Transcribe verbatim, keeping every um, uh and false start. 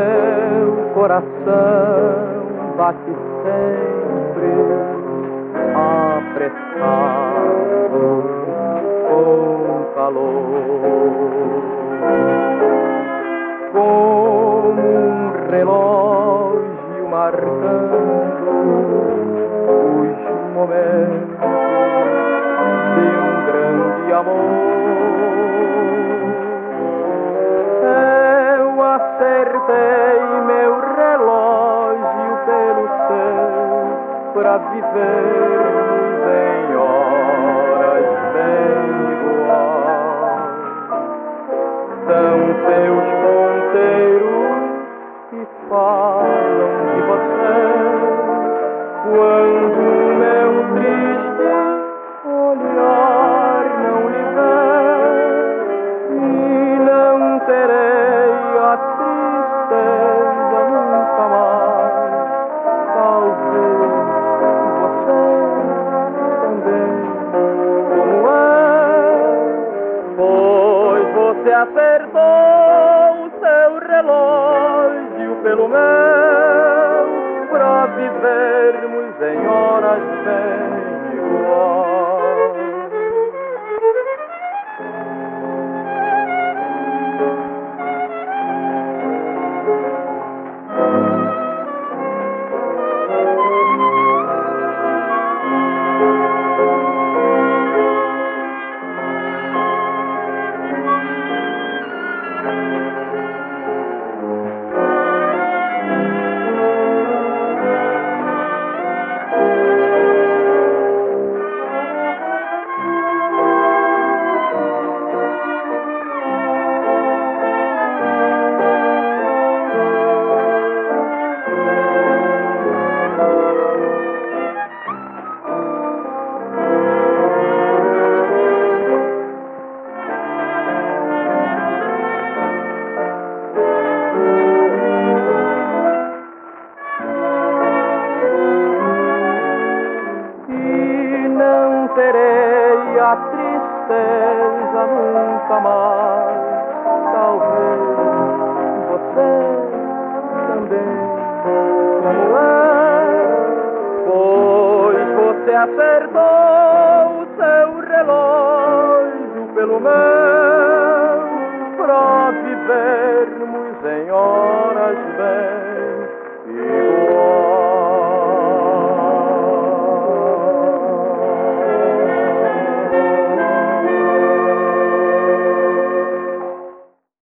meu coração bate sempre apressado com calor, como um relógio marcando os momentos de um grande amor. Eu acertei meu relógio pelo seu para vivermos em horas bem iguais. São seus ponteiros que falam de você quando meu triste olhar não lhe vê, e não terei a tristeza nunca mais. Talvez você também, como eu, pois você acertou o seu relógio pelo meu, pra vivermos em horas bem iguais. Terei a tristeza nunca mais. Talvez você também, como eu, pois você acertou o seu relógio pelo meu, pra viver